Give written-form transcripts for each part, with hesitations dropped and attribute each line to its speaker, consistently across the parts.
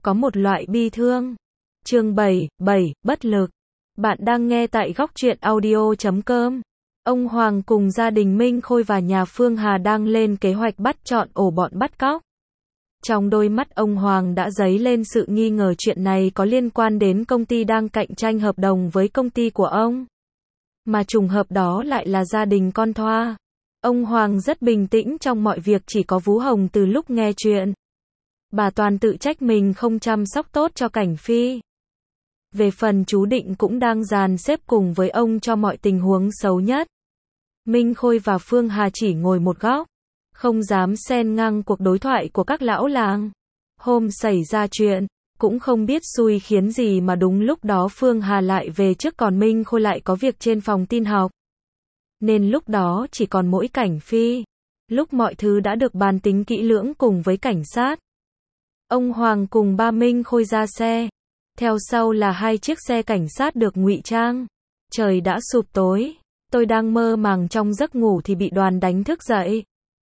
Speaker 1: có một loại bi thương. Chương 7, bất lực. Bạn đang nghe tại góc truyện audio.com. Ông Hoàng cùng gia đình Minh Khôi và nhà Phương Hà đang lên kế hoạch bắt trọn ổ bọn bắt cóc. Trong đôi mắt ông Hoàng đã dấy lên sự nghi ngờ chuyện này có liên quan đến công ty đang cạnh tranh hợp đồng với công ty của ông. Mà trùng hợp đó lại là gia đình con Thoa. Ông Hoàng rất bình tĩnh trong mọi việc, chỉ có Vú Hồng từ lúc nghe chuyện. Bà toàn tự trách mình không chăm sóc tốt cho Cảnh Phi. Về phần chú Định cũng đang dàn xếp cùng với ông cho mọi tình huống xấu nhất. Minh Khôi và Phương Hà chỉ ngồi một góc, không dám xen ngang cuộc đối thoại của các lão làng. Hôm xảy ra chuyện, cũng không biết xui khiến gì mà đúng lúc đó Phương Hà lại về trước, còn Minh Khôi lại có việc trên phòng tin học. Nên lúc đó chỉ còn mỗi Cảnh Phi. Lúc mọi thứ đã được bàn tính kỹ lưỡng cùng với cảnh sát, ông Hoàng cùng ba Minh Khôi ra xe. Theo sau là 2 chiếc xe cảnh sát được ngụy trang. Trời đã sụp tối, tôi đang mơ màng trong giấc ngủ thì bị Đoàn đánh thức dậy.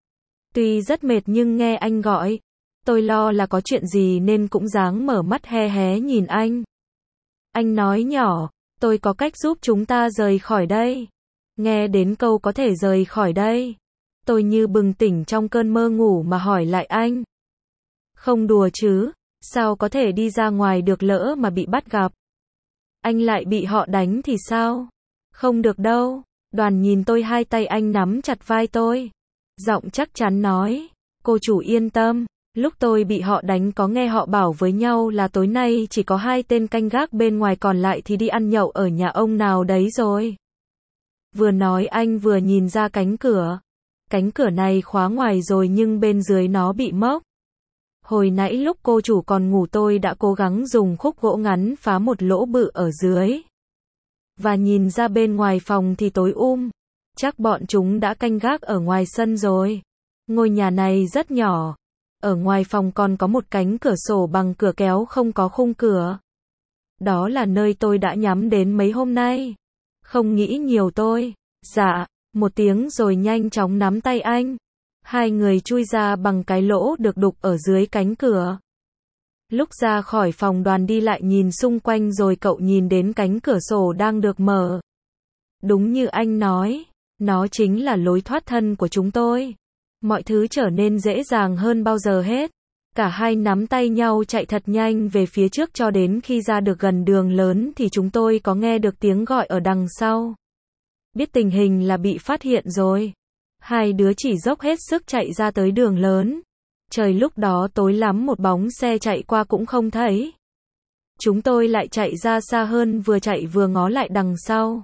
Speaker 1: Tuy rất mệt nhưng nghe anh gọi, tôi lo là có chuyện gì nên cũng dáng mở mắt hé hé nhìn anh. Anh nói nhỏ, tôi có cách giúp chúng ta rời khỏi đây. Nghe đến câu có thể rời khỏi đây, tôi như bừng tỉnh trong cơn mơ ngủ mà hỏi lại anh. Không đùa chứ, sao có thể đi ra ngoài được, lỡ mà bị bắt gặp? Anh lại bị họ đánh thì sao? Không được đâu. Đoàn nhìn tôi, hai tay anh nắm chặt vai tôi. Giọng chắc chắn nói, cô chủ yên tâm, lúc tôi bị họ đánh có nghe họ bảo với nhau là tối nay chỉ có 2 tên canh gác bên ngoài, còn lại thì đi ăn nhậu ở nhà ông nào đấy rồi. Vừa nói anh vừa nhìn ra cánh cửa. Cánh cửa này khóa ngoài rồi nhưng bên dưới nó bị mốc. Hồi nãy lúc cô chủ còn ngủ tôi đã cố gắng dùng khúc gỗ ngắn phá một lỗ bự ở dưới. Và nhìn ra bên ngoài phòng thì tối chắc bọn chúng đã canh gác ở ngoài sân rồi. Ngôi nhà này rất nhỏ. Ở ngoài phòng còn có một cánh cửa sổ bằng cửa kéo không có khung cửa. Đó là nơi tôi đã nhắm đến mấy hôm nay. Không nghĩ nhiều tôi, dạ, một tiếng rồi nhanh chóng nắm tay anh. 2 người chui ra bằng cái lỗ được đục ở dưới cánh cửa. Lúc ra khỏi phòng, Đoàn đi lại nhìn xung quanh rồi cậu nhìn đến cánh cửa sổ đang được mở. Đúng như anh nói, nó chính là lối thoát thân của chúng tôi. Mọi thứ trở nên dễ dàng hơn bao giờ hết. Cả hai nắm tay nhau chạy thật nhanh về phía trước, cho đến khi ra được gần đường lớn thì chúng tôi có nghe được tiếng gọi ở đằng sau. Biết tình hình là bị phát hiện rồi. 2 đứa chỉ dốc hết sức chạy ra tới đường lớn. Trời lúc đó tối lắm, một bóng xe chạy qua cũng không thấy. Chúng tôi lại chạy ra xa hơn, vừa chạy vừa ngó lại đằng sau.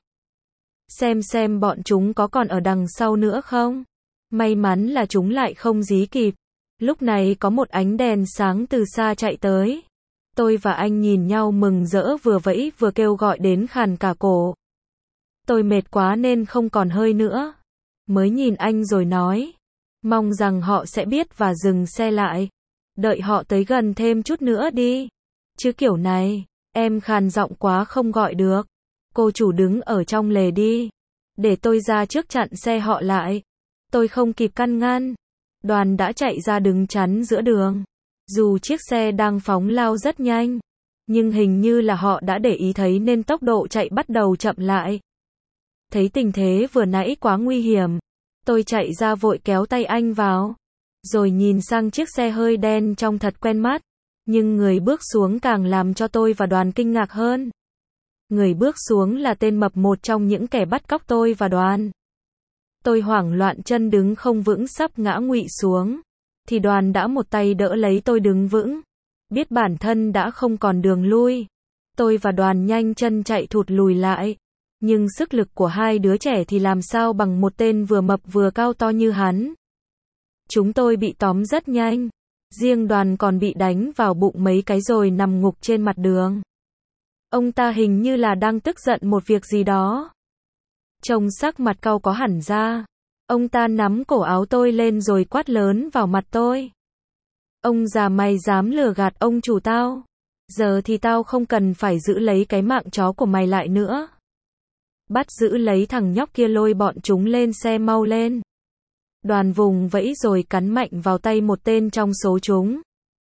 Speaker 1: Xem bọn chúng có còn ở đằng sau nữa không. May mắn là chúng lại không dí kịp. Lúc này có một ánh đèn sáng từ xa chạy tới. Tôi và anh nhìn nhau mừng rỡ, vừa vẫy vừa kêu gọi đến khàn cả cổ. Tôi mệt quá nên không còn hơi nữa. Mới nhìn anh rồi nói, mong rằng họ sẽ biết và dừng xe lại. Đợi họ tới gần thêm chút nữa đi. Chứ kiểu này, em khàn giọng quá không gọi được. Cô chủ đứng ở trong lề đi. Để tôi ra trước chặn xe họ lại. Tôi không kịp căn ngăn. Đoàn đã chạy ra đứng chắn giữa đường. Dù chiếc xe đang phóng lao rất nhanh, nhưng hình như là họ đã để ý thấy nên tốc độ chạy bắt đầu chậm lại. Thấy tình thế vừa nãy quá nguy hiểm, tôi chạy ra vội kéo tay anh vào. Rồi nhìn sang chiếc xe hơi đen trông thật quen mắt. Nhưng người bước xuống càng làm cho tôi và Đoàn kinh ngạc hơn. Người bước xuống là tên mập, một trong những kẻ bắt cóc tôi và Đoàn. Tôi hoảng loạn, chân đứng không vững sắp ngã ngụy xuống. Thì Đoàn đã một tay đỡ lấy tôi đứng vững. Biết bản thân đã không còn đường lui, tôi và Đoàn nhanh chân chạy thụt lùi lại. Nhưng sức lực của 2 đứa trẻ thì làm sao bằng một tên vừa mập vừa cao to như hắn. Chúng tôi bị tóm rất nhanh. Riêng Đoàn còn bị đánh vào bụng mấy cái rồi nằm ngục trên mặt đường. Ông ta hình như là đang tức giận một việc gì đó. Trông sắc mặt cau có hẳn ra. Ông ta nắm cổ áo tôi lên rồi quát lớn vào mặt tôi. Ông già, mày dám lừa gạt ông chủ tao? Giờ thì tao không cần phải giữ lấy cái mạng chó của mày lại nữa. Bắt giữ lấy thằng nhóc kia, lôi bọn chúng lên xe, mau lên. Đoàn vùng vẫy rồi cắn mạnh vào tay một tên trong số chúng.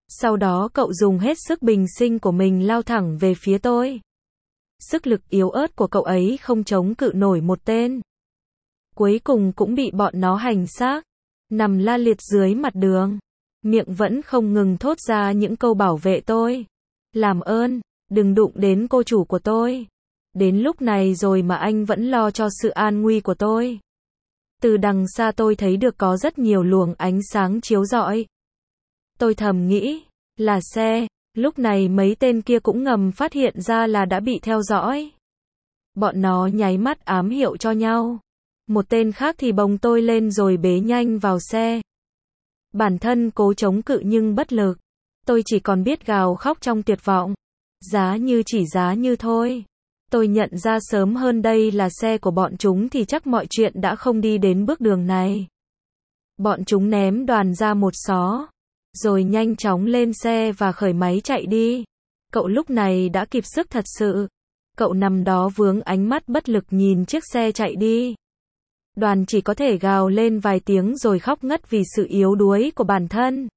Speaker 1: Sau đó cậu dùng hết sức bình sinh của mình lao thẳng về phía tôi. Sức lực yếu ớt của cậu ấy không chống cự nổi một tên. Cuối cùng cũng bị bọn nó hành xác, nằm la liệt dưới mặt đường. Miệng vẫn không ngừng thốt ra những câu bảo vệ tôi. Làm ơn, đừng đụng đến cô chủ của tôi. Đến lúc này rồi mà anh vẫn lo cho sự an nguy của tôi. Từ đằng xa tôi thấy được có rất nhiều luồng ánh sáng chiếu rọi. Tôi thầm nghĩ, là xe. Lúc này mấy tên kia cũng ngầm phát hiện ra là đã bị theo dõi. Bọn nó nháy mắt ám hiệu cho nhau. Một tên khác thì bồng tôi lên rồi bế nhanh vào xe. Bản thân cố chống cự nhưng bất lực. Tôi chỉ còn biết gào khóc trong tuyệt vọng. Giá như chỉ giá như thôi. Tôi nhận ra sớm hơn đây là xe của bọn chúng thì chắc mọi chuyện đã không đi đến bước đường này. Bọn chúng ném Đoàn ra một xó, rồi nhanh chóng lên xe và khởi máy chạy đi. Cậu lúc này đã kịp sức thật sự. Cậu nằm đó vướng ánh mắt bất lực nhìn chiếc xe chạy đi. Đoàn chỉ có thể gào lên vài tiếng rồi khóc ngất vì sự yếu đuối của bản thân.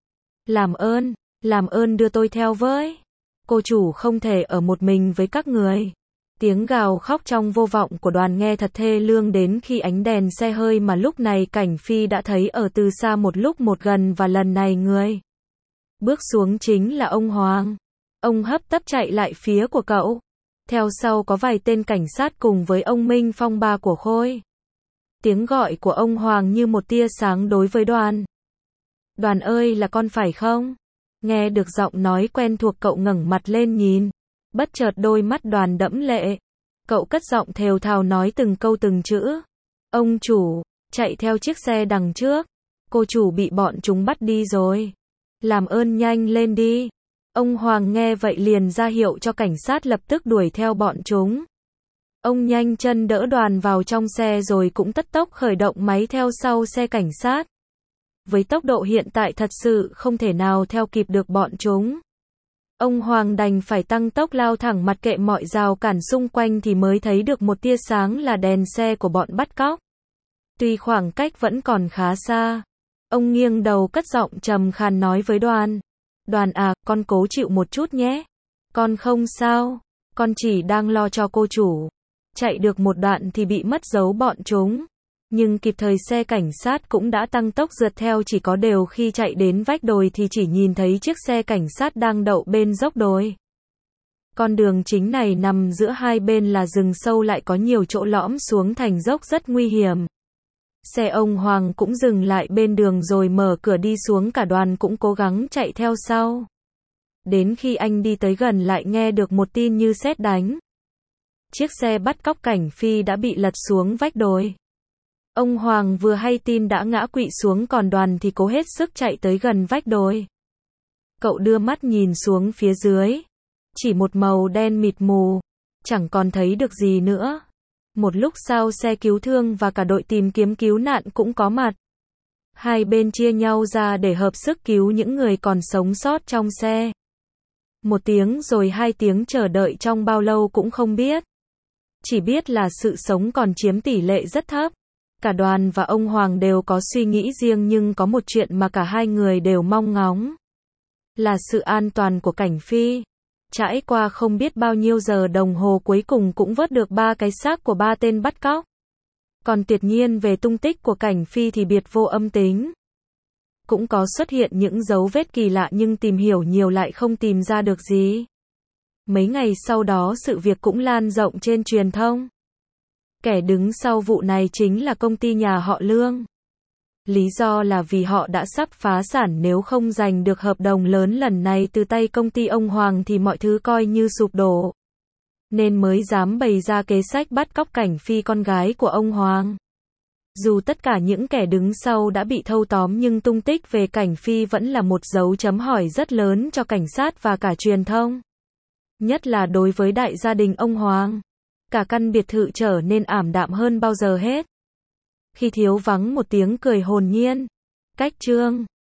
Speaker 1: Làm ơn đưa tôi theo với. Cô chủ không thể ở một mình với các người. Tiếng gào khóc trong vô vọng của Đoàn nghe thật thê lương đến khi ánh đèn xe hơi mà lúc này Cảnh Phi đã thấy ở từ xa một lúc một gần và lần này người bước xuống chính là ông Hoàng. Ông hấp tấp chạy lại phía của cậu. Theo sau có vài tên cảnh sát cùng với ông Minh Phong ba của Khôi. Tiếng gọi của ông Hoàng như một tia sáng đối với Đoàn. Đoàn ơi là con phải không? Nghe được giọng nói quen thuộc cậu ngẩng mặt lên nhìn. Bất chợt đôi mắt Đoàn đẫm lệ. Cậu cất giọng thều thào nói từng câu từng chữ. Ông chủ, chạy theo chiếc xe đằng trước. Cô chủ bị bọn chúng bắt đi rồi. Làm ơn nhanh lên đi. Ông Hoàng nghe vậy liền ra hiệu cho cảnh sát lập tức đuổi theo bọn chúng. Ông nhanh chân đỡ Đoàn vào trong xe rồi cũng tất tốc khởi động máy theo sau xe cảnh sát. Với tốc độ hiện tại thật sự không thể nào theo kịp được bọn chúng. Ông Hoàng đành phải tăng tốc lao thẳng mặc kệ mọi rào cản xung quanh thì mới thấy được một tia sáng là đèn xe của bọn bắt cóc. Tuy khoảng cách vẫn còn khá xa. Ông nghiêng đầu cất giọng trầm khàn nói với Đoàn. Đoàn à, con cố chịu một chút nhé. Con không sao. Con chỉ đang lo cho cô chủ. Chạy được một đoạn thì bị mất dấu bọn chúng. Nhưng kịp thời xe cảnh sát cũng đã tăng tốc rượt theo, chỉ có điều khi chạy đến vách đồi thì chỉ nhìn thấy chiếc xe cảnh sát đang đậu bên dốc đồi. Con đường chính này nằm giữa hai bên là rừng sâu lại có nhiều chỗ lõm xuống thành dốc rất nguy hiểm. Xe ông Hoàng cũng dừng lại bên đường rồi mở cửa đi xuống, cả Đoàn cũng cố gắng chạy theo sau. Đến khi anh đi tới gần lại nghe được một tin như sét đánh. Chiếc xe bắt cóc Cảnh Phi đã bị lật xuống vách đồi. Ông Hoàng vừa hay tin đã ngã quỵ xuống, còn Đoàn thì cố hết sức chạy tới gần vách đồi. Cậu đưa mắt nhìn xuống phía dưới. Chỉ một màu đen mịt mù. Chẳng còn thấy được gì nữa. Một lúc sau xe cứu thương và cả đội tìm kiếm cứu nạn cũng có mặt. Hai bên chia nhau ra để hợp sức cứu những người còn sống sót trong xe. 1 tiếng rồi 2 tiếng chờ đợi trong bao lâu cũng không biết. Chỉ biết là sự sống còn chiếm tỷ lệ rất thấp. Cả Đoàn và ông Hoàng đều có suy nghĩ riêng nhưng có một chuyện mà cả hai người đều mong ngóng. Là sự an toàn của Cảnh Phi. Trải qua không biết bao nhiêu giờ đồng hồ cuối cùng cũng vớt được 3 cái xác của 3 tên bắt cóc. Còn tuyệt nhiên về tung tích của Cảnh Phi thì biệt vô âm tính. Cũng có xuất hiện những dấu vết kỳ lạ nhưng tìm hiểu nhiều lại không tìm ra được gì. Mấy ngày sau đó sự việc cũng lan rộng trên truyền thông. Kẻ đứng sau vụ này chính là công ty nhà họ Lương. Lý do là vì họ đã sắp phá sản, nếu không giành được hợp đồng lớn lần này từ tay công ty ông Hoàng thì mọi thứ coi như sụp đổ. Nên mới dám bày ra kế sách bắt cóc Cảnh Phi, con gái của ông Hoàng. Dù tất cả những kẻ đứng sau đã bị thâu tóm nhưng tung tích về Cảnh Phi vẫn là một dấu chấm hỏi rất lớn cho cảnh sát và cả truyền thông. Nhất là đối với đại gia đình ông Hoàng. Cả căn biệt thự trở nên ảm đạm hơn bao giờ hết. Khi thiếu vắng một tiếng cười hồn nhiên. Cách chương